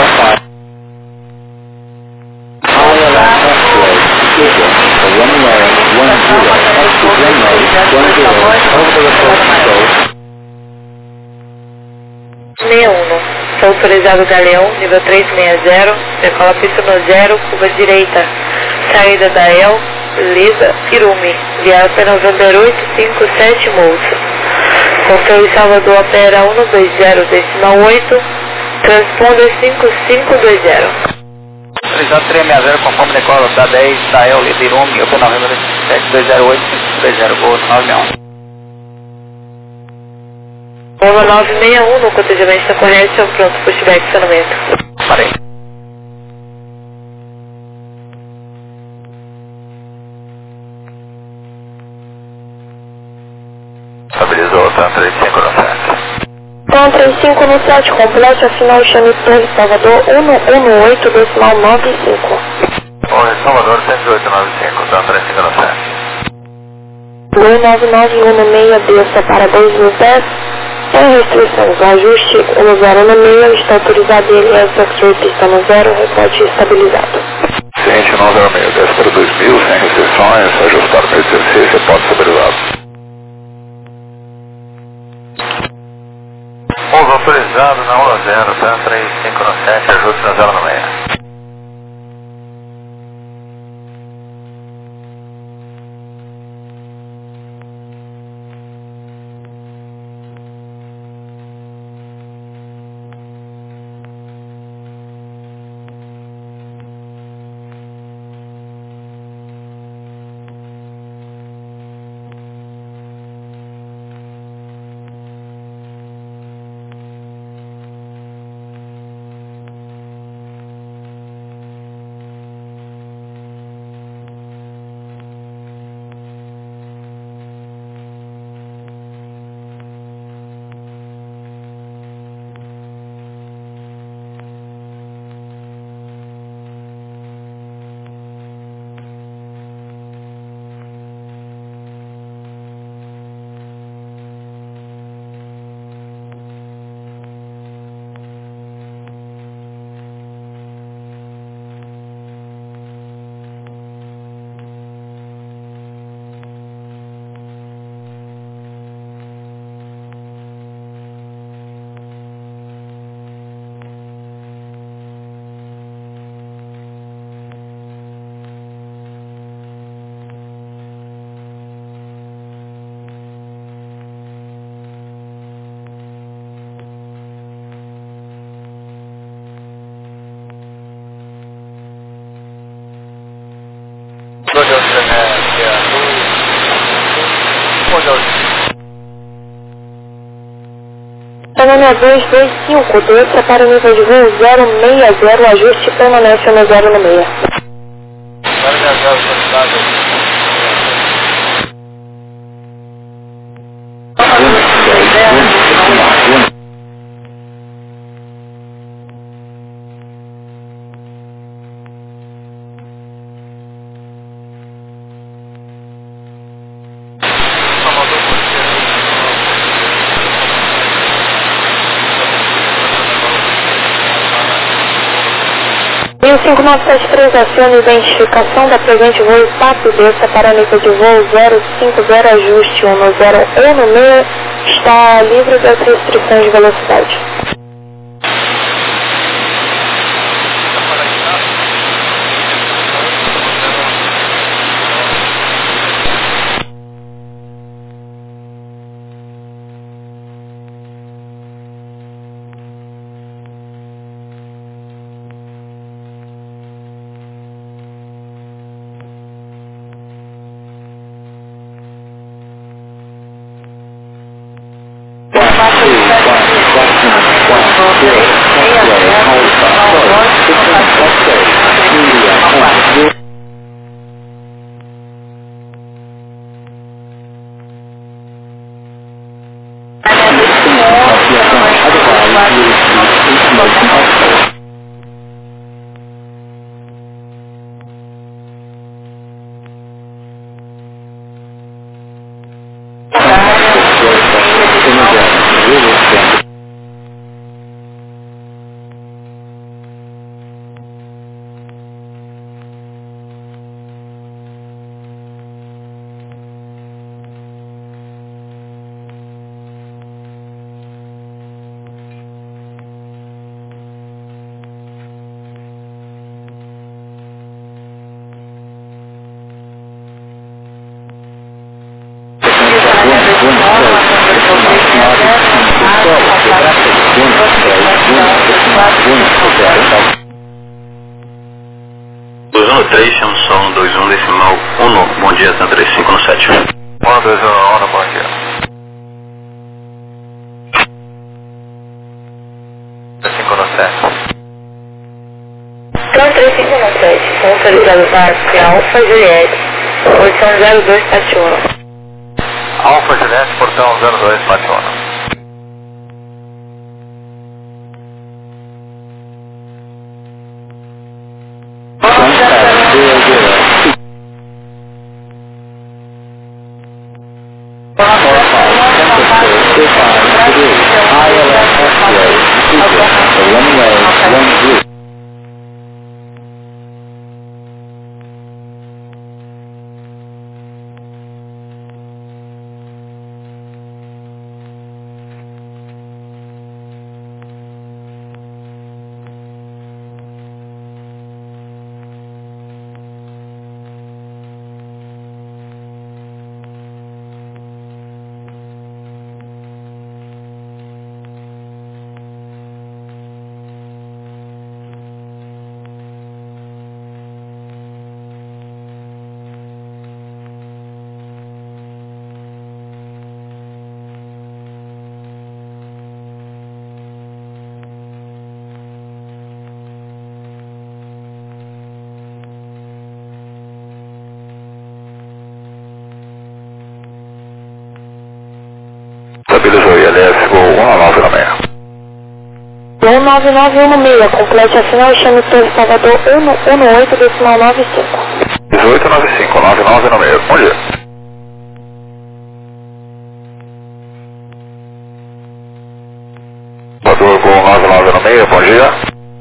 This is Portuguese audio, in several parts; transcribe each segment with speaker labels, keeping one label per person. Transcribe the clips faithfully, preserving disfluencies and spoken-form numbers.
Speaker 1: sessenta e um, sou autorizado Galeão, nível trezentos e sessenta, decola pista no zero, curva direita, saída da El, Lisa, Irume, viagem November oito cinco sete Moça. Controle Salvador opera um dois zero decimal oito, transponder cinco cinco dois zero.
Speaker 2: Autorizado trezentos e sessenta, conforme decola da dez, da El, Lisa, Irume, opera November sete dois zero oito cinco dois zero, Gol nove seis um.
Speaker 1: Gol nove seis um, no cotejamento está correto, pronto, pushback, acionamento.
Speaker 2: Parei. Estabilizou, tá trinta e cinco no sete.
Speaker 1: Então, trinta e cinco no sete, complete a final Chame Torre Salvador um um oito decimal nove cinco.
Speaker 2: Torre Salvador cento e oito nove cinco, tá trinta e cinco no sete.
Speaker 1: dois nove nove um seis, desça para dois mil pés, sem restrições, o ajuste um zero um seis, está autorizado ele é X-Ray pista no zero, reporte estabilizado.
Speaker 2: Ciente um zero seis, desce para dois mil, sem restrições, ajustar meio de exercício, reporte estabilizado. Pouso autorizado na um zero, tá trinta e cinco no sete, ajuste no zero seis.
Speaker 1: Tamanho dois dois cinco, desça para o nível de voo zero seis zero, ajuste permanece no zero seis.
Speaker 2: zero seis zero, autorizado.
Speaker 1: cinco nove sete três, acione identificação da presente voo S A P, desça para nível de voo zero cinco zero, ajuste um no zero um no seis, está livre das restrições de velocidade.
Speaker 3: três, um sol, dois um, decimal, um, bom dia, Santa três cinco no sete.
Speaker 2: um, dois um, um, bom dia. cinco no sete.
Speaker 1: Então três cinco no sete, são autorizados para Alfa Juliette, posição zero dois sete um.
Speaker 2: Alfa Juliette, portão zero dois sete um. Estabilizou I L S, voo um nove nove seis.
Speaker 1: um nove nove um seis, complete a final, chame Torre Salvador um um oito, decimal nove cinco.
Speaker 2: dezoito nove cinco, nove nove nove seis, bom dia. Salvador, voo um nove nove nove seis, bom dia.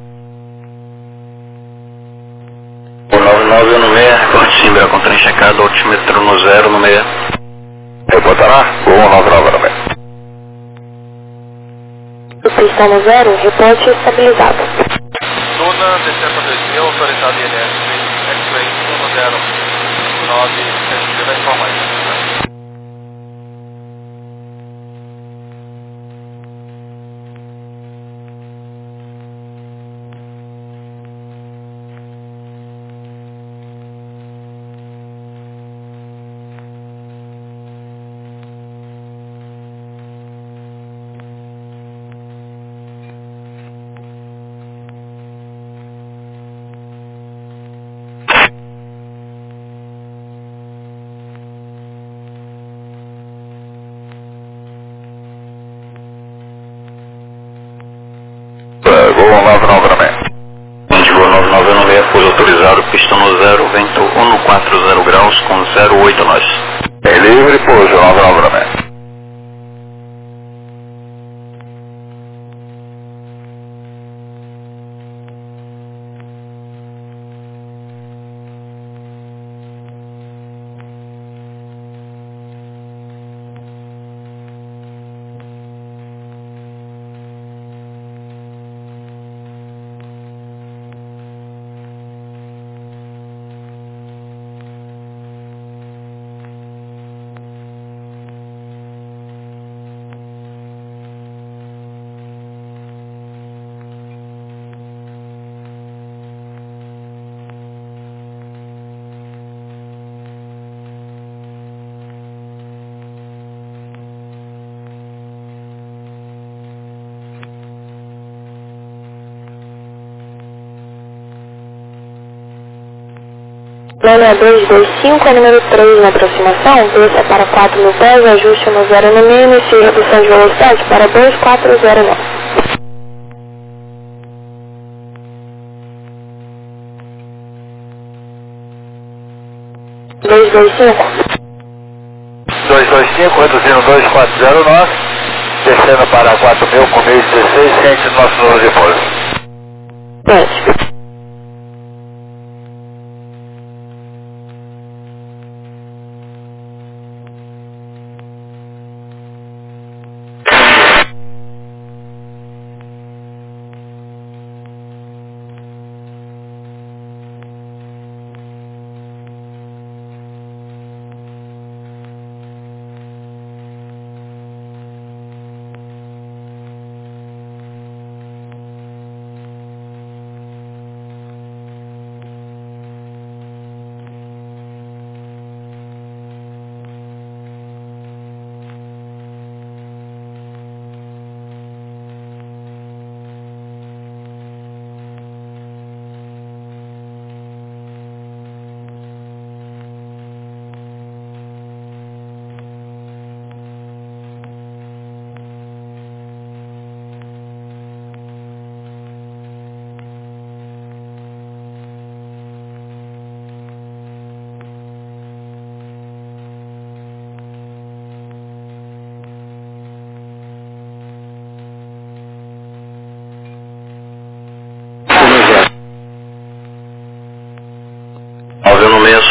Speaker 3: um nove nove um seis, reporte Simbra, com trem checado, altímetro no zero no seis.
Speaker 2: Reportará, voo um nove nove nove seis.
Speaker 1: Pista no zero, reporte estabilizado.
Speaker 2: Tuna, December dois mil, autorizado I L S, X-Ray um zero nove, vai informar isso. Voo um nove nove nove seis.
Speaker 3: Indigo nove nove um seis, foi autorizado, pista no zero, vento um quatro zero graus com zero oito nós.
Speaker 2: É livre, pouso um nove nove nove seis.
Speaker 1: Lânia dois dois cinco, é número três na aproximação, desça para quatro mil pés, ajuste no zero no meio, inicie redução de velocidade para dois quatro zero nove. dois dois cinco.
Speaker 2: dois dois cinco, reduzindo dois quatro zero nove, descendo para quatro mil com mil e dezesseis, ciente do nosso número de pouso.
Speaker 1: Sete.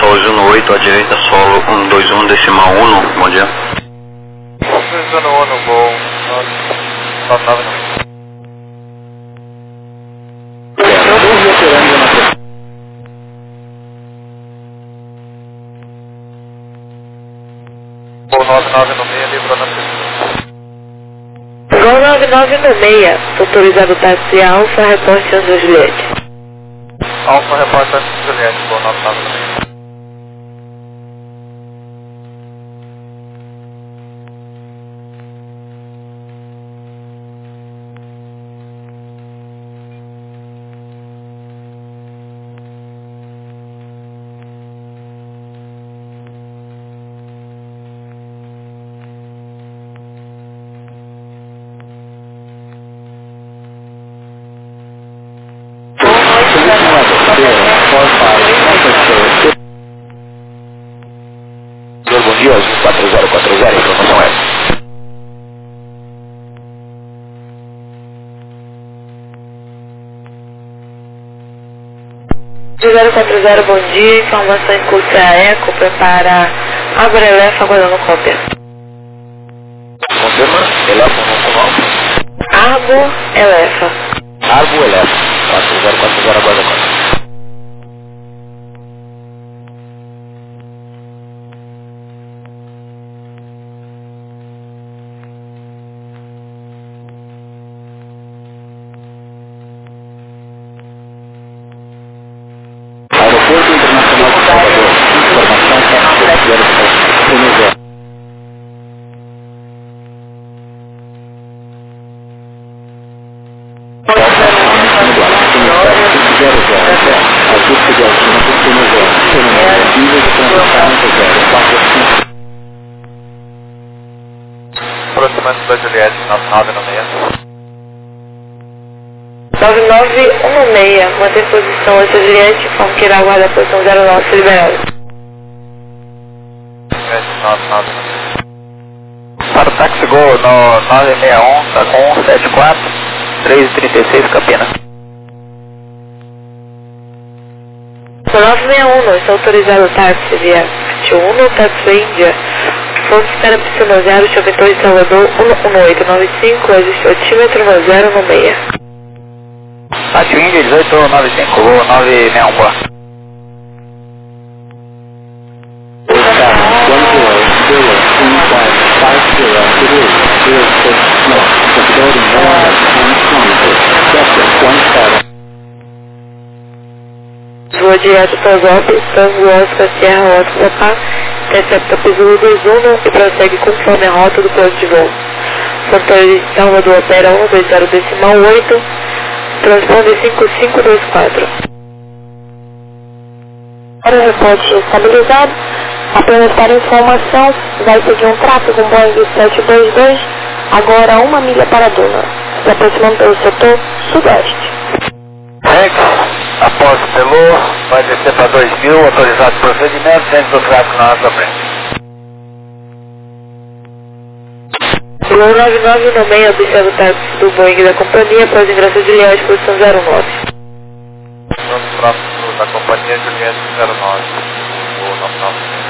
Speaker 3: doze um oito, à direita, solo um dois um, decimal um, bom dia.
Speaker 2: um dois um, bom, nove nove nove. Bom, nove nove no meio, livrou na pista.
Speaker 1: Gol nove nove no meio, autorizado táxi Alfa, reporte São Juliette.
Speaker 2: Alfa, repórter São Juliette, bom, nove nove no meio.
Speaker 4: Bom dia, quatro zero quatro zero, informação é.
Speaker 1: zero quatro zero, bom dia, informação em curso a Eco, prepara Água Elefa, aguardando cópia.
Speaker 4: Confirma, Elefa nacional.
Speaker 1: Arbo Elefa.
Speaker 4: Arbo Elefa, quatro zero quatro zero, aguarda cópia. Aeroporto Internacional de Salvador. Informação sete zero sete. Venezuela.
Speaker 2: Aproximando da Juliette, nove nove no meio.
Speaker 1: nove nove um seis, mantém posição oito Juliette, informa que irá aguardar a posição zero nove, liberado.
Speaker 2: Juliette, nove nove no meio. Para o táxi Gol no nove seis um, está com um sete quatro, três trinta e seis, Campina.
Speaker 1: nove seis um, não está autorizado o táxi via vinte e um, táxi Índia. Fonte espera pista zero, chove de Salvador, um oito nove cinco, existe otímetro no zero no meio.
Speaker 2: Táxi Índia, dezoito nove cinco, Gol nove seis um, boa.
Speaker 1: Voa direto para os Alpes, Tango Oscar, Sierra Oscar, Pá, intercepta Piso dois um e prossegue conforme a rota do plano de voo. Controle de Salvador opera um dois zero decimal oito, transponde cinco cinco dois quatro. Para o reporte estabilizado, apenas para informação, vai seguir um tráfego com Boeing sete dois dois, agora a uma milha para Duna, se aproximando pelo setor sudeste.
Speaker 2: Rex, após o Pelô, vai descer para dois mil, autorizado o procedimento, dentro do tráfego na nossa frente.
Speaker 1: Gol nove nove no meio, observa o táxi do Boeing da companhia, após o ingresso de Juliette, posição zero nove.
Speaker 2: Vamos próximo da companhia Juliette zero nove, Gol nove nove.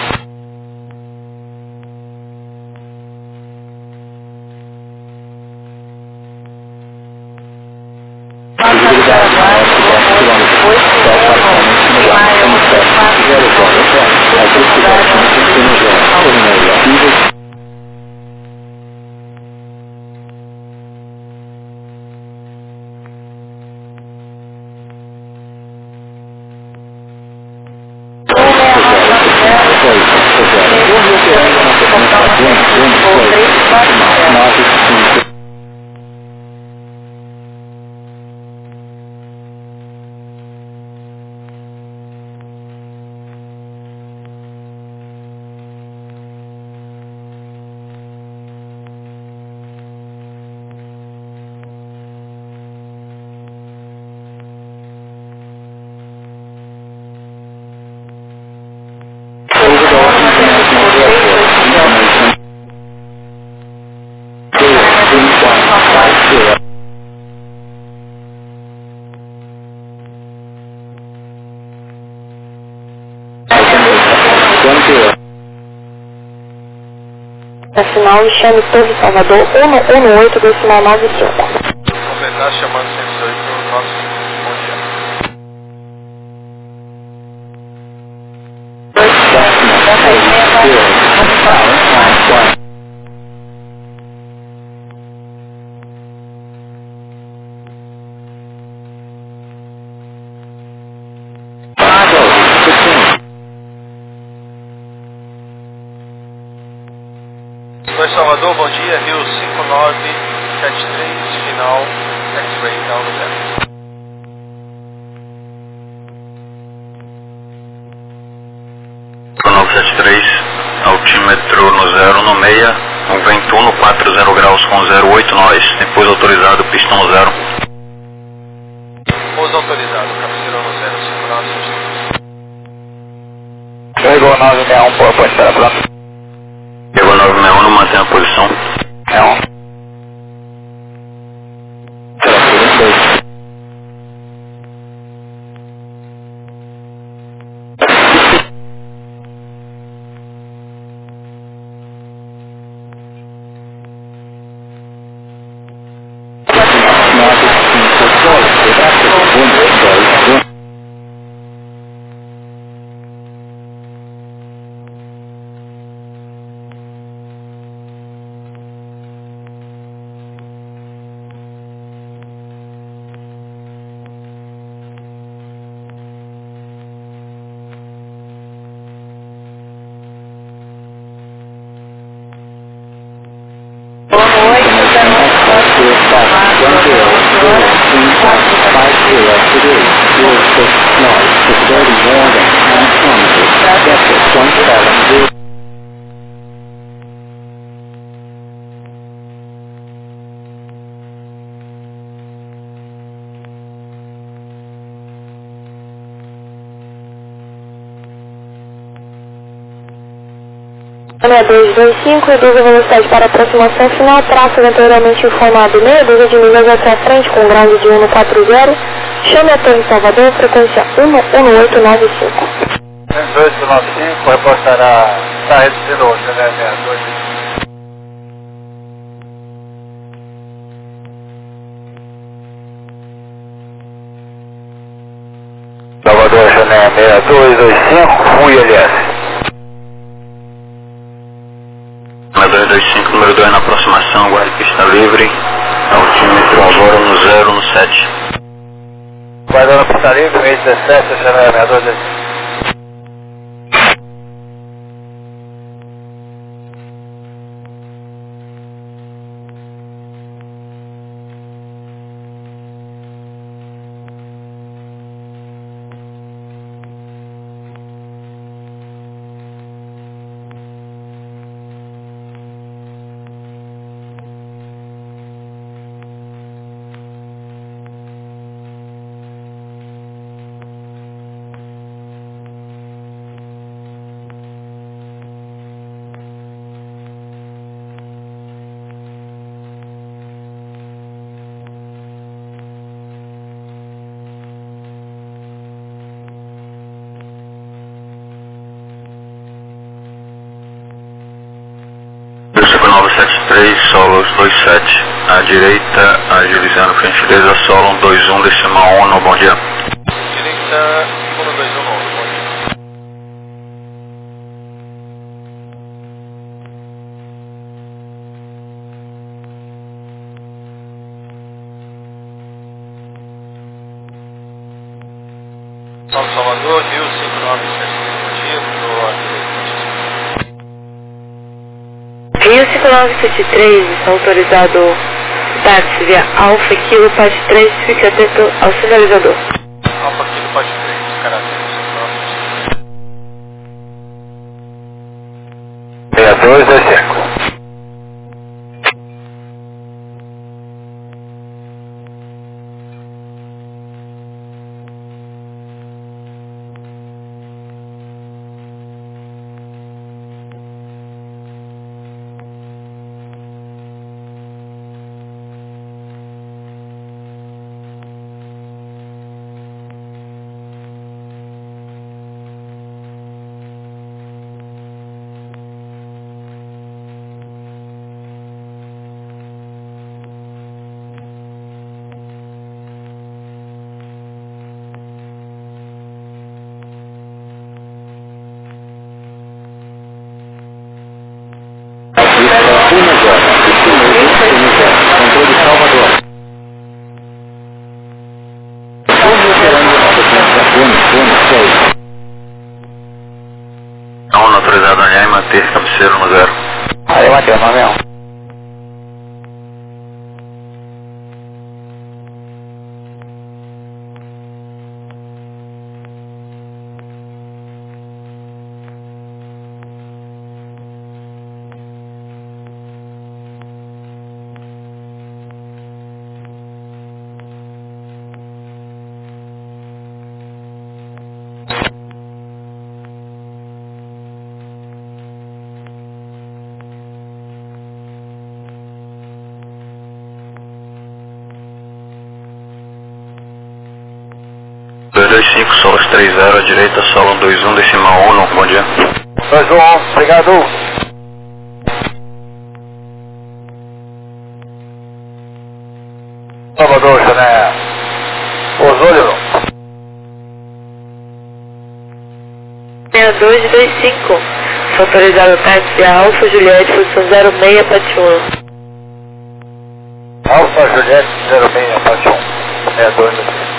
Speaker 1: Final, Xame Torre Salvador, um um oito, decimal nove cinco.
Speaker 5: Completar chamando cento e oito, nosso bom dia. Oi Salvador, bom dia, Rio cinco nove sete três, final, X-Ray, down no zero.
Speaker 3: cinco nove sete três, altímetro no zero no meia, um vento um no quatro zero graus com zero oito nós, depois autorizado, pistão no zero.
Speaker 5: Pouso autorizado, cabeceira no zero, cinco nove sete três.
Speaker 2: Pegou nove seis um, pô, pode esperar pronto.
Speaker 3: Pegou nove seis um, mantém a posição.
Speaker 2: É um.
Speaker 1: seis dois dois cinco, reduz a velocidade para aproximação final, traço anteriormente informado, meia dúzia de milhas hacia frente com grau de um no quatro zero, chame a Torre Salvador, frequência um um oito nove cinco.
Speaker 2: cento e oito nove cinco, reportará, está reduzindo hoje, né, né, dois. Salvador, Jané, seis dois dois cinco, um I L S.
Speaker 3: seis dois dois cinco, número dois na aproximação, guarde pista livre, altímetro agora no zero no sete.
Speaker 2: Guardando pista livre, meio dezessete, Jané, seis dois dois cinco.
Speaker 3: cinco nove sete três, solo dois sete, à direita, agilizando gentileza, solo dois um, decimal um, no bom dia.
Speaker 5: Direita, um dois um, bom dia. São Salvador, Rio cinco nove sete três, bom dia, estou à direita.
Speaker 1: Rio cinco nove sete três, autorizado táxi via Alfa Kilo Parte três, fique atento ao sinalizador.
Speaker 5: Alfa Kilo Parte três, caráter cinco nove sete três.
Speaker 2: seis dois dois cinco.
Speaker 3: manter cabeceira no zero.
Speaker 2: Aí bateu, nove um.
Speaker 3: dois dois cinco, solos três zero, à direita, solo um dois um, decimal um, bom dia.
Speaker 2: dois um, obrigado. Salvador, Jané. Osório.
Speaker 1: seis dois dois cinco, autorizado táxi Alfa Juliette, posição zero seis, Pati um.
Speaker 2: Alfa Juliette, zero seis, Pati um. seis dois dois cinco.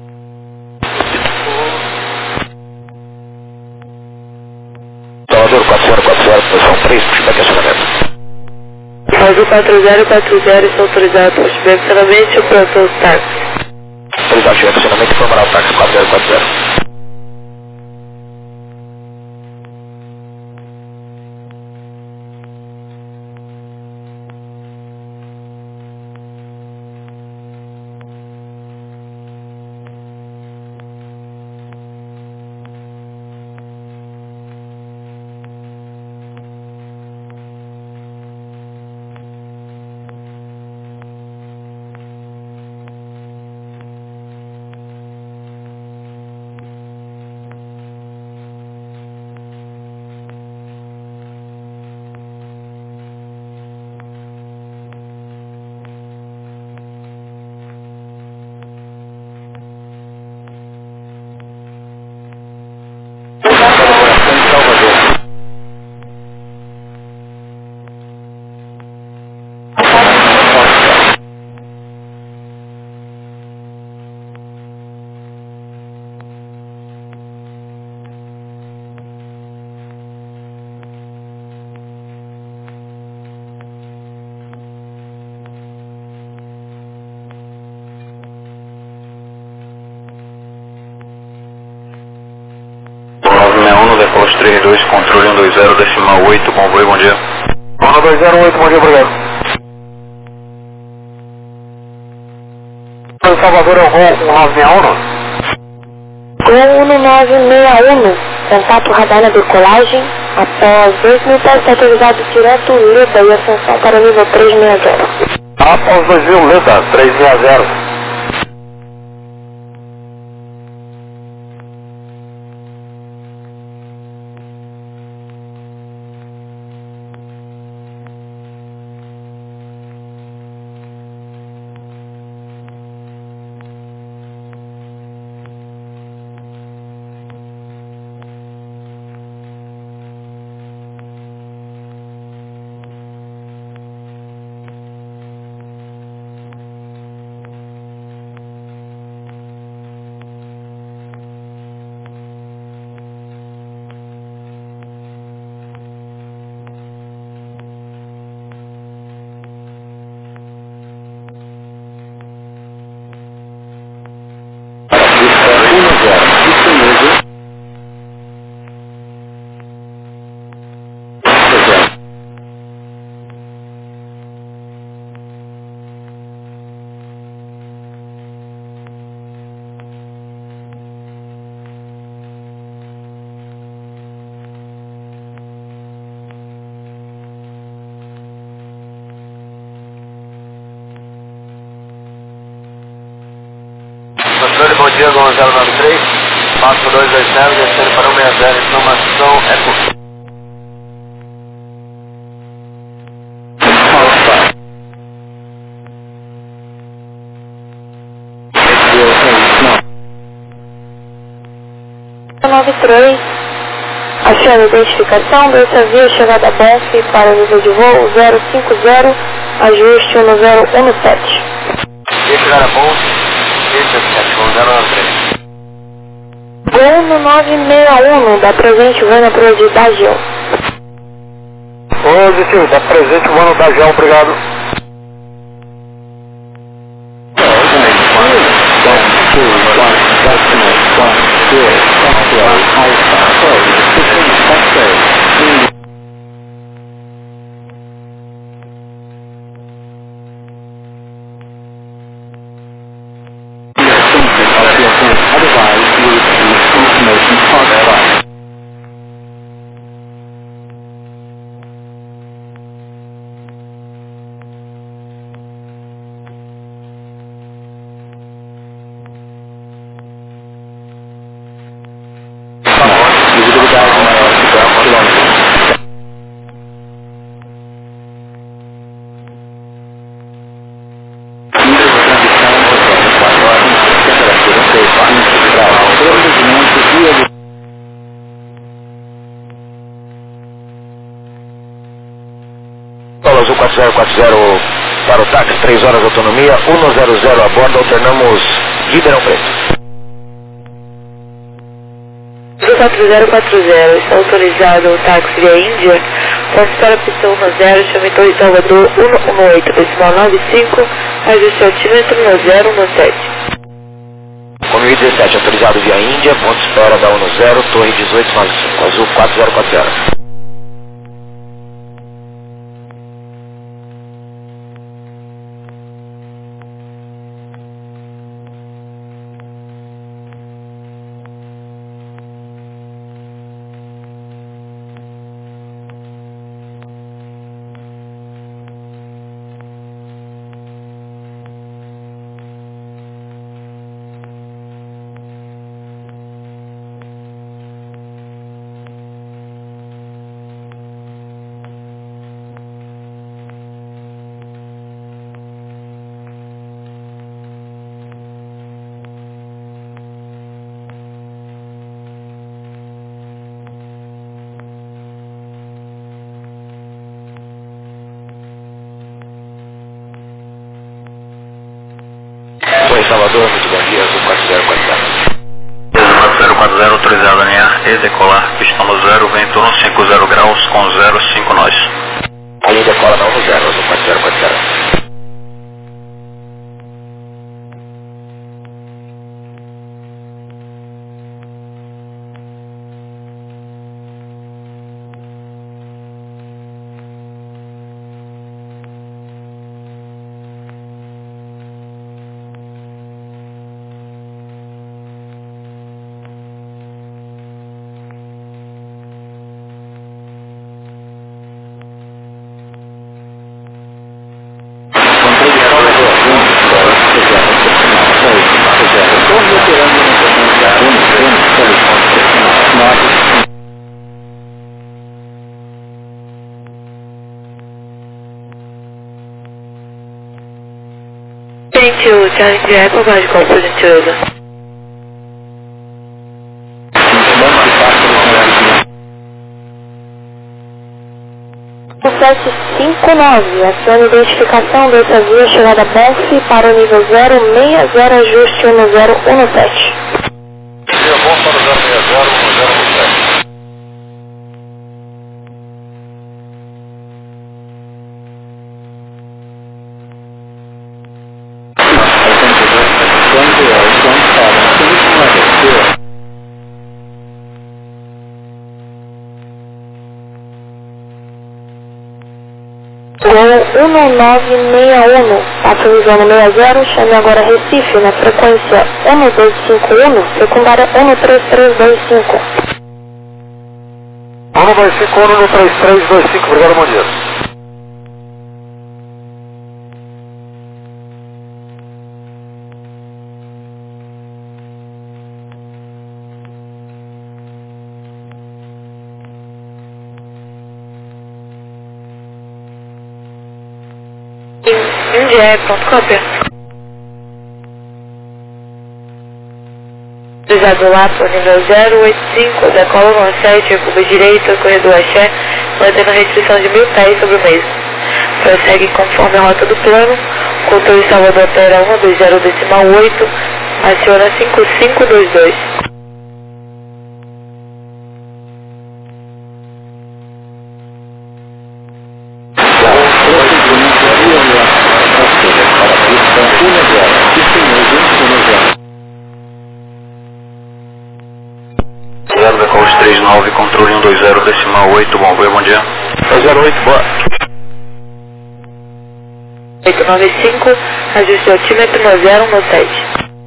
Speaker 2: Salvador, quatro zero quatro zero, posição três, pushback acionamento.
Speaker 1: Salvador quatro zero quatro zero, está autorizado pushback acionamento, pronto os táxis.
Speaker 2: Autorizado pushback acionamento, formal táxi quatro zero quatro zero.
Speaker 3: Decolos três dois, controle um dois zero, decimal oito, convoio, bom dia.
Speaker 2: um dois zero oito, bom dia, obrigado. Salvador é o voo um nove seis um.
Speaker 1: Gol um nove seis um, contato radar na decolagem, após dois mil pés, está autorizado direto Leda e ascensão para o nível três seis zero.
Speaker 2: Após dois mil, Leda, três seis zero. Bom dia, Gol zero nove três, quatro dois dois zero, descendo para um seis zero, informação é por...
Speaker 1: nove três, achando a identificação, dessa via, chegada a Bonf para o nível de voo zero cinco zero, ajuste no zero um sete.
Speaker 2: Via chegada a Bonf.
Speaker 1: Gol no nove seis um, da presente Vânia para o de Bagel.
Speaker 2: Positivo, está presente o ano da G E M, obrigado. Azul quatro zero quatro zero para o táxi, três horas de autonomia, cento a bordo, alternamos Ribeirão Preto.
Speaker 1: quatro zero quatro zero, está autorizado o táxi via Índia, posso para a pista um zero, chame Torre Salvador cento e oito, decimal noventa e cinco, ajuste altímetro um zero um sete.
Speaker 2: Com mil e dezessete, autorizado via Índia, ponto de espera da um zero, Torre dezoito noventa e cinco, Azul quatro zero quatro zero. Salvador, muito bom dia, Azul quatro zero quatro zero.
Speaker 3: Azul quatro zero quatro zero, autorizado em ar e decolar, pista no zero, vento no cinquenta graus com zero cinco nós.
Speaker 2: A linha decola na um zero, Azul quatro zero quatro zero.
Speaker 1: Thank you, Charlie Jack, mais qual por gentileza? sete cinco nove, acione identificação dessa via, chegada Bonf para o nível zero seis zero, ajuste um zero um sete.
Speaker 2: Nível Bonf para o zero seis zero, um zero um sete.
Speaker 1: Gol um nove seis um, atualizando seis zero, chame agora Recife na frequência um dois cinco um, secundária um três três dois cinco.
Speaker 2: um dois cinco um, um três três dois cinco, obrigado, bom dia.
Speaker 1: India, pronto, cópia. Autorizado lá por nível zero oito cinco, decola no sete, curva direita, corredor Axé, mantendo a restrição de mil pés sobre o mesmo. Prossegue conforme a rota do plano, controle Salvador opera um dois zero decimal oito, aciona cinco cinco dois dois.
Speaker 3: nove, controle um dois zero, decimal oito, bom, bom dia.
Speaker 2: dois zero oito, boa.
Speaker 1: oito nove cinco, ajuste o altímetro no zero no sete.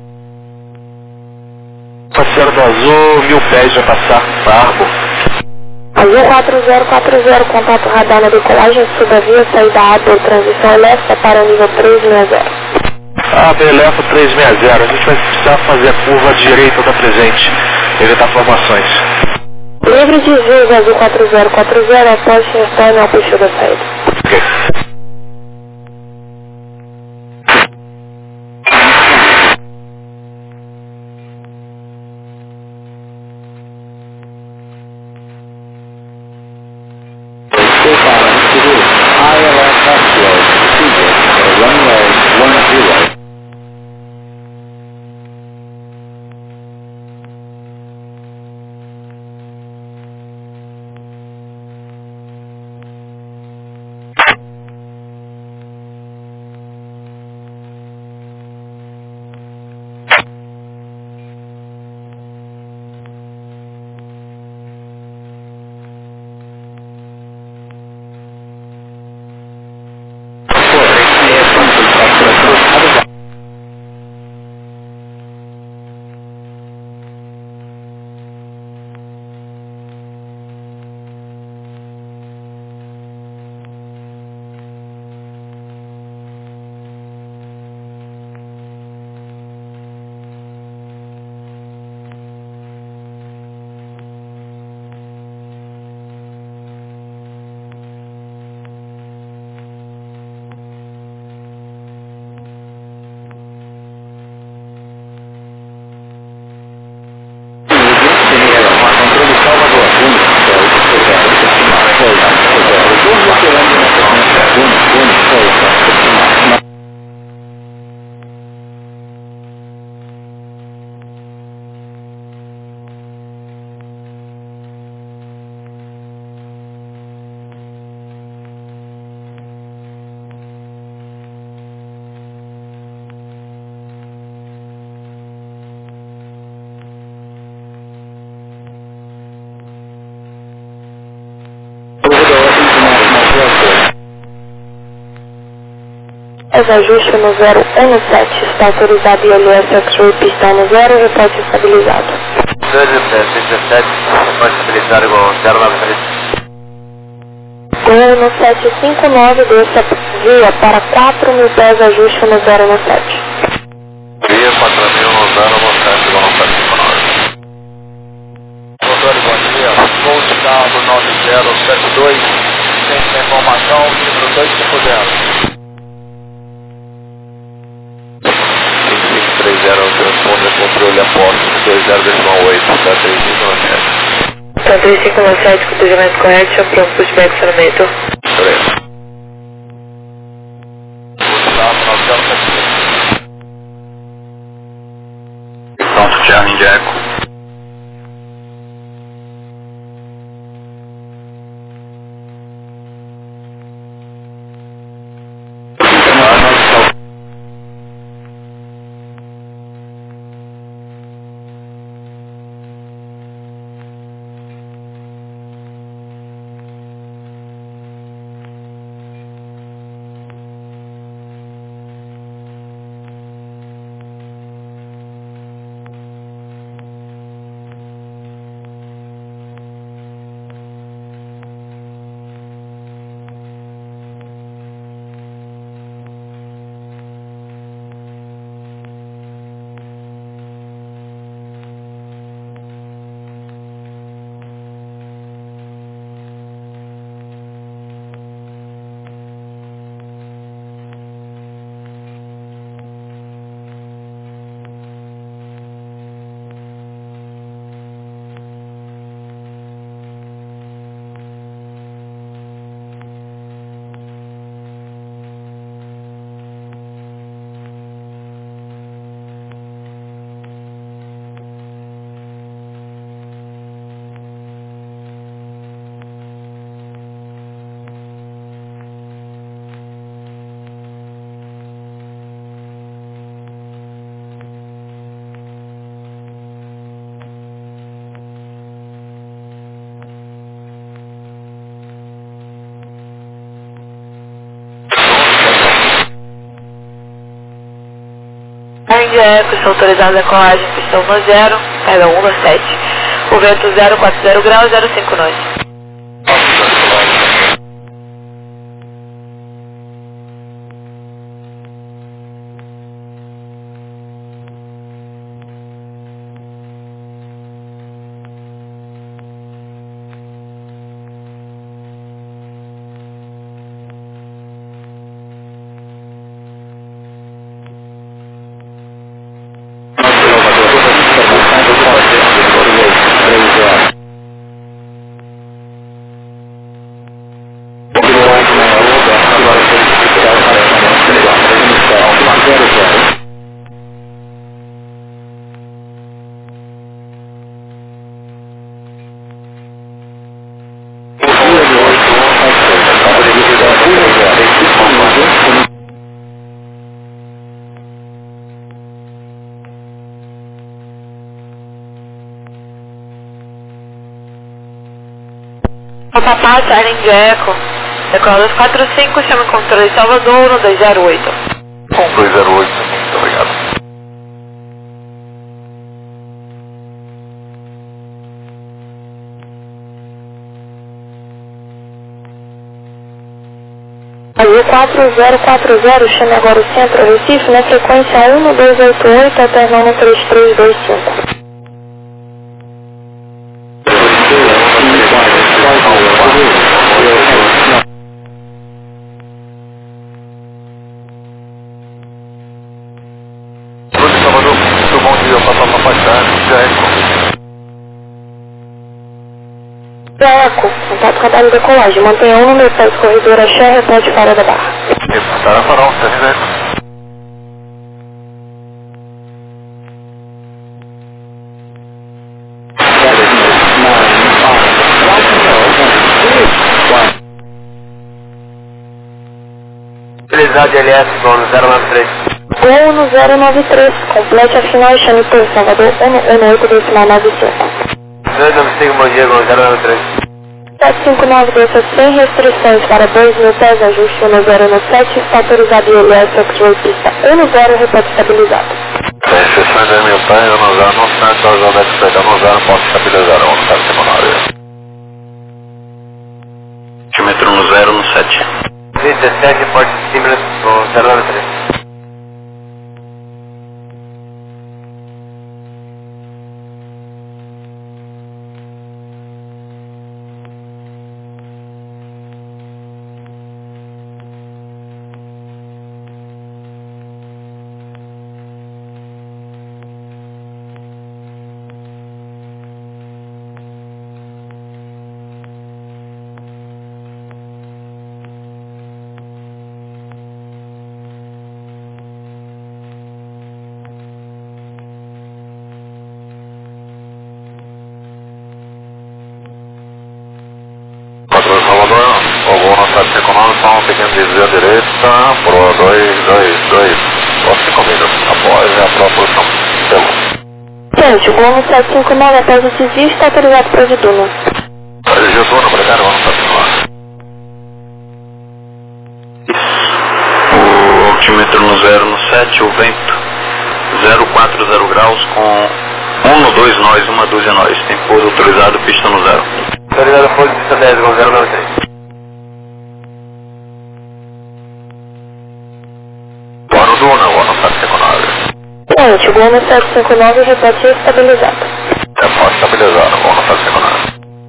Speaker 2: Passeiro do Azul, mil pés vai passar para Arbo.
Speaker 1: Azul quatro zero quatro zero, contato radar na decolagem, suba via, saída A B, transição elétrica para o nível três seis zero.
Speaker 2: A B L F três seis zero, a gente vai precisar fazer a curva direita da presente, evitar formações.
Speaker 1: Livre de vez, Azul quatro zero quatro zero, após retorno ao perfil da saída.
Speaker 2: Ok.
Speaker 4: I L S X-ray, procedure, runway one zero.
Speaker 1: Os ajustes no zero um no sete, está autorizado I L S X-ray, pistão no zero, reporte estabilizado.
Speaker 2: dezessete, pode estabilizar igual zero nove três.
Speaker 1: um no sete cinco nove, desça via para quatro mil pés, ajuste no zero no sete.
Speaker 2: Via quatro mil no zero no sete, igual no sete cinco nove. Controle, bom dia. Volt carro nove zero sete dois, sem informação, número dois cinco zero. três zero, transponder controle apóstolo dois zero decimal oito, tá três cinco nove sete.
Speaker 1: Tá três cinco nove sete, cotejamento correto, pronto, pushback acionamento.
Speaker 2: Beleza. nove zero sete dois.
Speaker 3: Pronto, Charlie de Eco.
Speaker 1: Eco, está autorizada a decolagem, pistão no zero, pega um no sete. O vento zero quatro zero graus, zero cinco nós. Papá, Charlie Eco, decola dos quatro cinco, chama controle Salvador no dois zero oito.
Speaker 2: dois zero oito, muito obrigado.
Speaker 1: Azul quatro zero quatro zero, chame agora o centro Recife na frequência um dois oito oito, alternando três três dois cinco.
Speaker 2: Salvador, muito bom dia, Papa Papai
Speaker 1: Eco, contato com a base de decolagem, mantenha um número seis, corredor Axé, repete fora da barra.
Speaker 2: Reportar a farol, Charlie Eco. Utilizado L S, dono zero nove três.
Speaker 1: Gol no zero nove três, complete a final, chame por Salvador um um oito decimal nove cinco.
Speaker 2: dois nove cinco, bom dia, Gol zero nove três.
Speaker 1: sete cinco nove desça sem restrições para dois mil pés, ajuste um zero no sete, está autorizado I L S X-Ray pista um zero, repete estabilizado.
Speaker 2: Restrições de mil pés, eu não usar, não está autorizado a X-Ray, eu não usar, não posso estabilizar, eu não está secundário.
Speaker 3: Altímetro no zero no sete.
Speaker 2: dezessete, Porto Stimulus, no zero nove três. Salvador, o voo no sete econômico, só um pequeno desvio à direita, pro dois dois dois, você comigo, após a propulsão, pelo.
Speaker 1: Gente, o Globo sete cinco nove após o desvio está autorizado para o Viduna.
Speaker 2: Dirigiu turno, obrigado, vamos continuar.
Speaker 3: O altímetro no zero no sete, o vento zero quatro zero graus com um no dois nós, uma dúzia nós. Tem pouso autorizado, pista no zero.
Speaker 2: Autorizado, pouso, pista dez, Gol zero nove três. Boa no Duna, boa no sete cinco nove.
Speaker 1: Gente, o Globo sete cinco nove repete estabilizado.
Speaker 2: É, pode estabilizar, boa no sete cinco nove.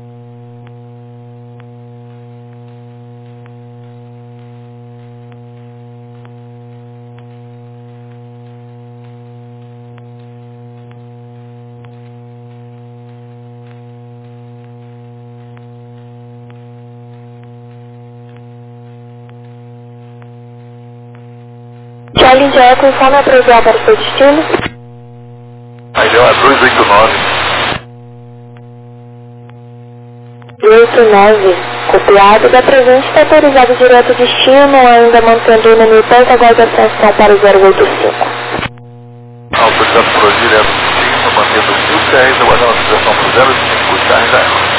Speaker 1: Charlie Eco, informe a previsão para o seu destino.
Speaker 2: Aí deu a dois oito nove.
Speaker 1: oito nove, copiado da presente está autorizado direto destino, ainda mantendo o número pés, aguarde a atenção para o zero oito cinco.
Speaker 2: Autorizado por direto destino, mantendo mil pés, aguardando a situação para o zero cinco, já ainda.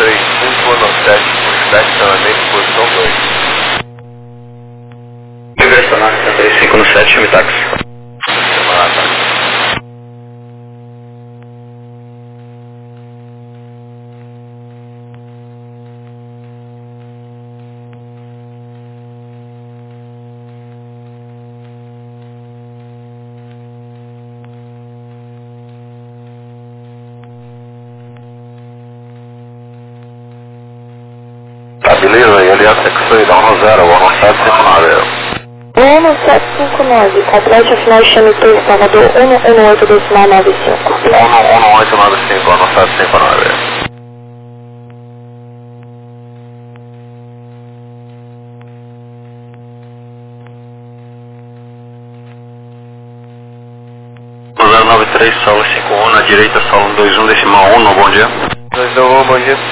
Speaker 5: três cinco no sete, estacionamento posição dois.
Speaker 3: Regressar cento e trinta e cinco no sete, chame táxi.
Speaker 5: Semana táxi.
Speaker 2: Tá, beleza? E ali a secção dá um zero, o ano sete cinco nove.
Speaker 1: um sete cinco nove, complete o final chame três, Salvador, um um oito decimal nove cinco.
Speaker 2: um um oito nove cinco, ano sete cinco nove.
Speaker 3: zero nove três, solo cinco um, na direita, solo dois um, decimal um, bom dia.
Speaker 5: dois um, bom dia.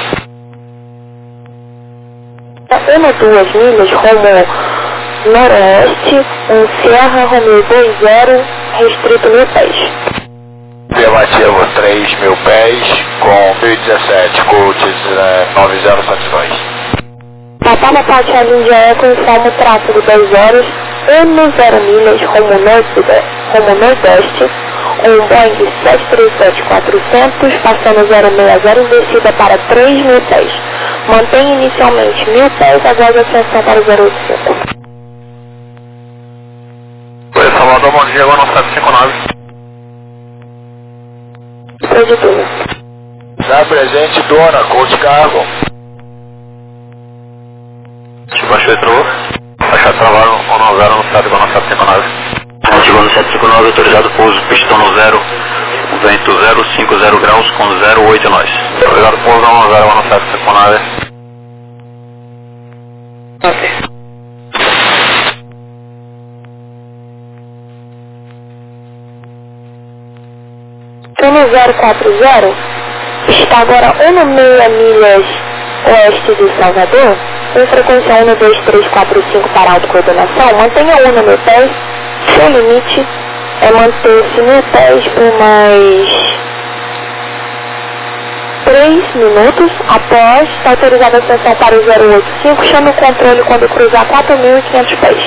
Speaker 1: um duas milhas, rumo noroeste, um Sierra Romeo dois zero, restrito mil pés.
Speaker 2: Afirmativo três mil pés, com mil e dezessete, Coaches nove zero sete dois.
Speaker 1: Papá Papá Charlie India Eco, informa o tráfego das horas, um zero milhas, rumo nordeste, rumo nordeste, um Boeing sete três sete quatrocentos, passando zero seis zero, descida para três mil pés. Mantém inicialmente mil pés, aguarde a ascensão para o zero oito cinco.
Speaker 2: Oi, Salvador, bom dia, ano sete cinco nove.
Speaker 1: Preditura.
Speaker 2: Dá presente, dona, Coach Cargo.
Speaker 3: Te baixou e travou?
Speaker 2: Baixar travado, ano zero, ano sete, ano sete cinco nove.
Speaker 3: Ativando sete cinco nove, autorizado pouso, pistão no zero, vento zero cinco zero graus com zero oito nós.
Speaker 2: Obrigado, pouso, ano zero, ano sete cinco nove.
Speaker 1: Ok. um zero quatro zero está agora um seis milhas oeste de Salvador, com frequência um dois três quatro cinco para autocoordenação. Mantenha um no mil pés, seu limite é manter-se mil pés por mais três minutos. Após, está autorizada a ascensão para o zero oito cinco, chame o controle quando cruzar quatro mil e quinhentos pés.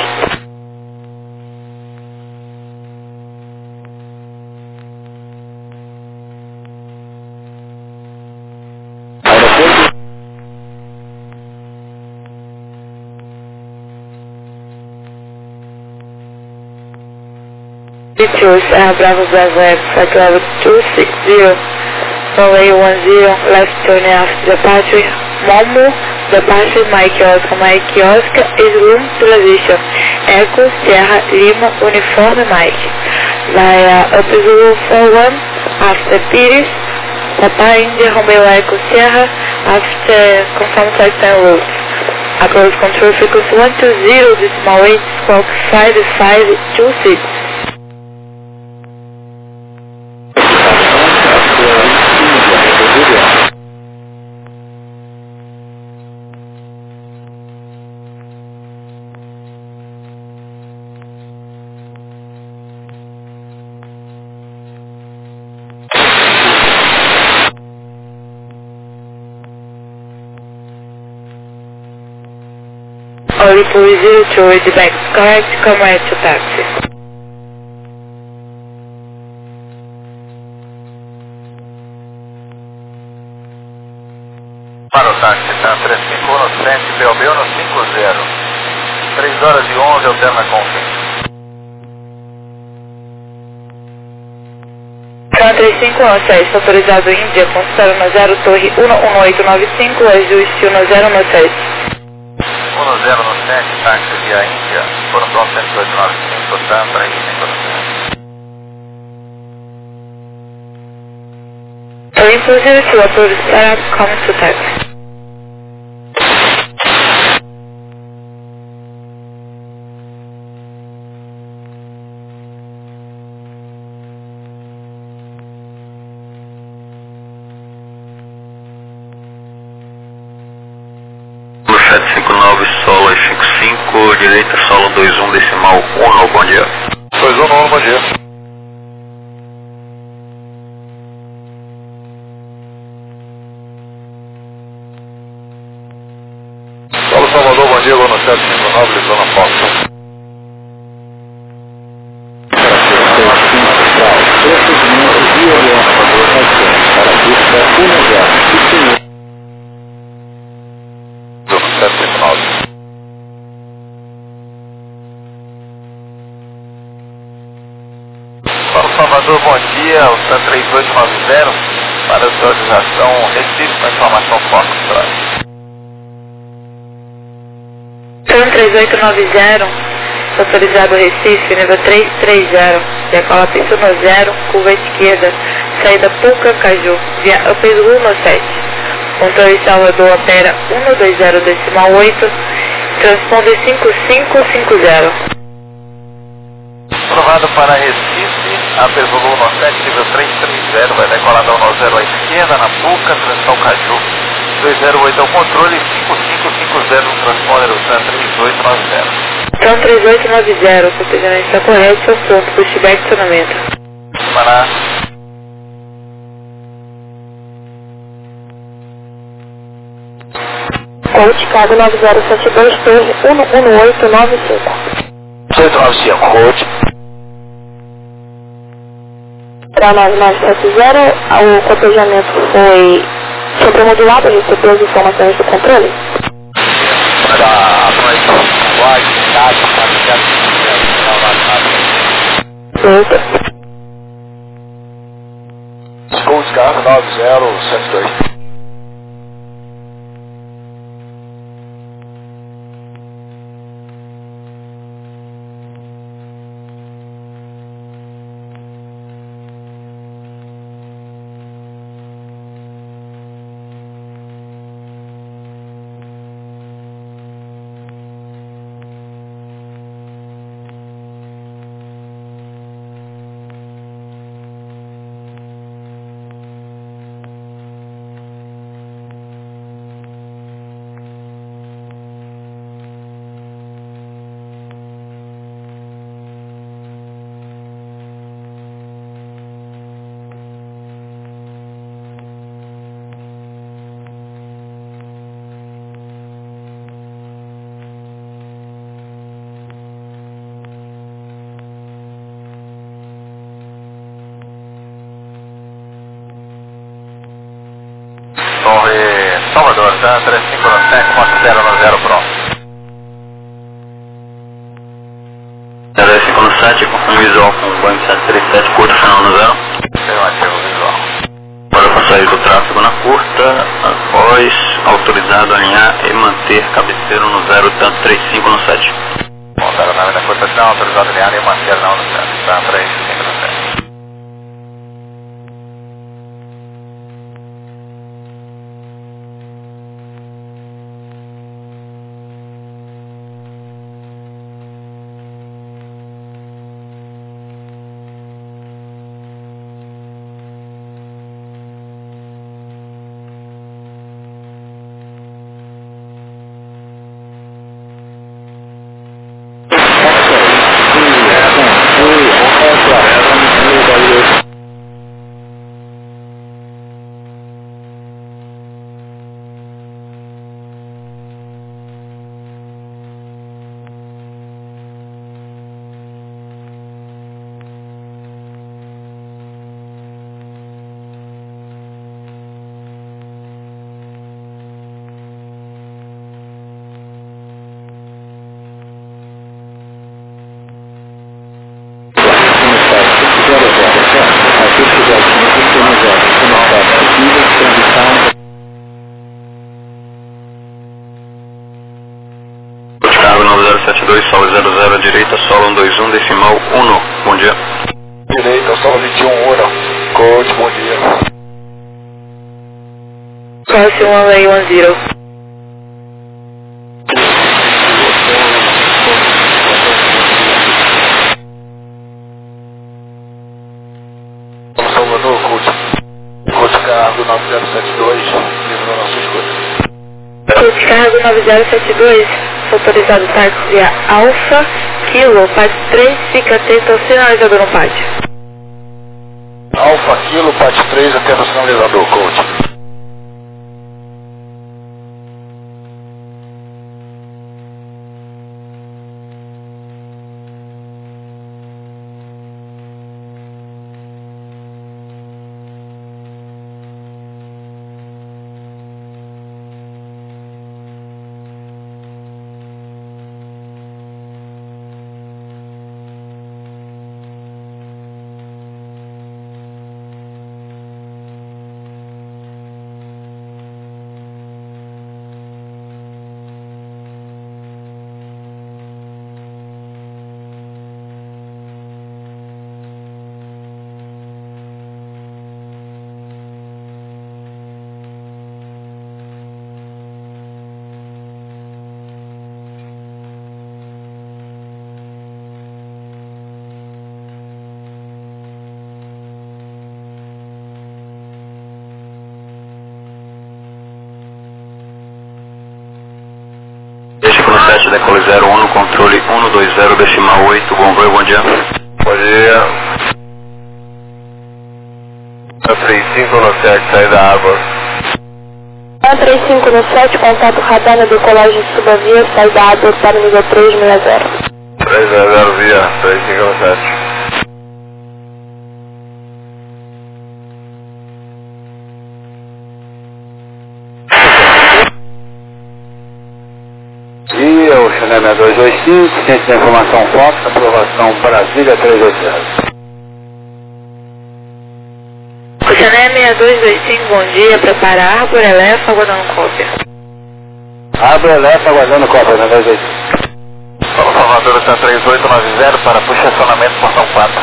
Speaker 1: Serra Bravo Bravo X, flight level two six zero, runway one zero, left turn after departure, Momo, departure Mike Oscar, Mike Oscar is room transition, Echo, Sierra, Lima, Uniforme Mike, via up zero four one, after Pires, Papa India, Romeo Echo, Sierra, after confirm flight time route. Approach control frequency one two zero, decimal eight, squawk five five two six. Olipo zero two, ready back, correct, come right to taxi.
Speaker 2: Para o táxi, tá? três cinco um no sete, Belbeu no cinco zero. três horas e onze, alterna confim.
Speaker 1: três cinco um sete, autorizado Índia, consultaram no zero, torre um um oito nove cinco, ajuste no zero no sete.
Speaker 2: um zero no sete, táxi via Índia, foram para o cento e oito nove cinco, tá? três cinco no sete.
Speaker 1: Olimpo zero two, autorizado, come to taxi.
Speaker 3: sete cinco nove, solo cinco cinco, direita, solo dois um, decimal um, bom dia.
Speaker 2: dois um, bom dia. dia, Gol no sete cinco nove, Zona Fox.
Speaker 4: Procedimento de orientação para a pista um zero.
Speaker 2: sete cinco nove. Para o Salvador, bom dia, o Sun três oito nove zero, para a autorização Recife, com informação Fox.
Speaker 1: Sun três oito nove zero, autorizado Recife, nível três três zero, decola pista no zero, curva esquerda, saída Puca Caju, via Upes Rumo sete. Controle Salvador opera um dois zero decimal oito, transponder cinco cinco cinco zero.
Speaker 2: Aprovado para Recife, Upes Rumo sete, nível três três zero, vai decolar da um zero à esquerda, na Puca, transição Caju. dois zero oito é o controle, cinco cinco cinco zero no transponder, o Sun três oito nove zero.
Speaker 1: Sun três oito nove zero, o procedimento está correto, seu ponto, pushback de acionamento.
Speaker 2: Para
Speaker 1: Code Chicago nove zero sete dois, torre um um oito nove cinco.
Speaker 2: oito nove cinco, Code.
Speaker 1: Para nove nove sete zero, o cotejamento foi sobremodulado, recebeu as informações do controle?
Speaker 2: Para a noite, White, Tato,
Speaker 1: Eita.
Speaker 2: Code Chicago nove zero sete dois. Torre Salvador, Sun três cinco sete, quatro zero nove zero, pronto.
Speaker 3: três cinco sete, confirma visual com o Boeing sete três sete, curta, final no zero.
Speaker 2: Afirmativo, visual.
Speaker 3: Para passagem do tráfego na curta, após autorizado a alinhar e manter cabeceiro no zero, tanto três cinco no sete.
Speaker 2: Bom, zero nove na cotação, autorizado a alinhar e manter não no centro. Sun três cinco sete.
Speaker 3: sete dois, solo zero zero, direita, solo um dois um, decimal um. Bom dia.
Speaker 2: Direita, solo vinte e um, um. Coach, bom dia.
Speaker 1: Cross one way one zero.
Speaker 2: Salvador, Coach. Coach Cargo nove zero sete dois, livro na sua escuta.
Speaker 1: Coach Cargo nove zero sete dois, autorizado táxi via Alfa, Kilo, pátio três, fica atento ao sinalizador no pátio.
Speaker 2: Alfa, Kilo, pátio três, atento ao sinalizador, Coach.
Speaker 3: sete, decole zero um no controle um dois zero decimal oito, bom voo, bom dia.
Speaker 2: Bom dia. três cinco no sete, saída água.
Speaker 1: três cinco no sete, contato radar na decolagem subavia, saída água para o nível três seis zero.
Speaker 2: três seis zero via, três cinco no sete.
Speaker 4: Dia, o Xanema dois dois cinco, ciência da informação Fox, aprovação Brasília três oito zero.
Speaker 1: Xané seis dois dois cinco, bom dia, preparar, Arbor Elefa, aguardando cópia.
Speaker 4: Arbor Elefa, aguardando cópia, na dois dois cinco.
Speaker 2: São Salvador, Santa três oito nove zero para posicionamento portão quatro.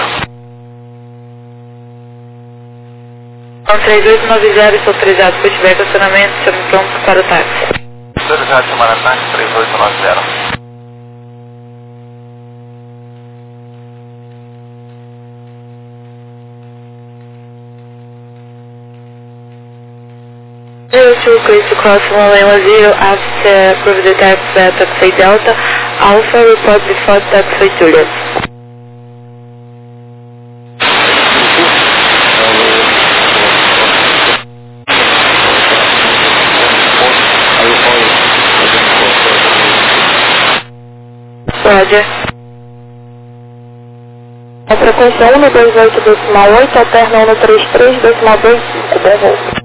Speaker 1: São três oito nove zero, estou autorizado, se tiver estacionamento, estamos prontos para o táxi.
Speaker 2: Autorizado de Maratá, três oito nove zero.
Speaker 1: zero two, please to cross runway one zero after approve the taxi at taxi Delta, Alpha, report before taxi Juliet. Roger. A frequência um dois oito decimal oito, alterna um três três decimal dois cinco, bom voo.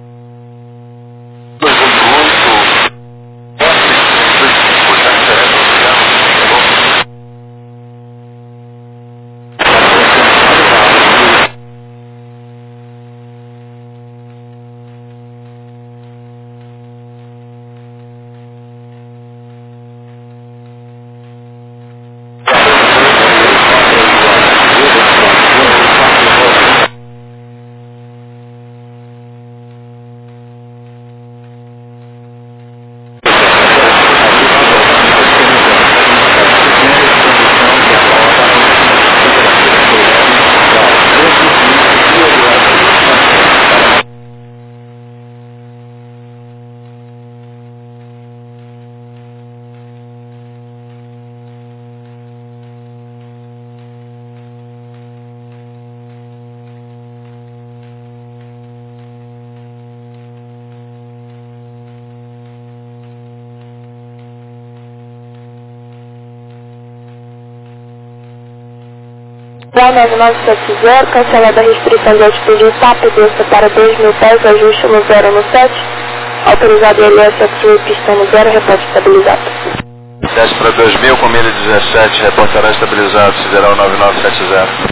Speaker 1: nove nove sete zero, cancelada a restrição de altitude em TAP, desça para dois mil pés, ajuste no zero no sete, autorizado L S X, pistão no zero, reporte estabilizado.
Speaker 2: Desce para dois mil, com milha dezessete, reportará estabilizado, sideral nove nove sete zero.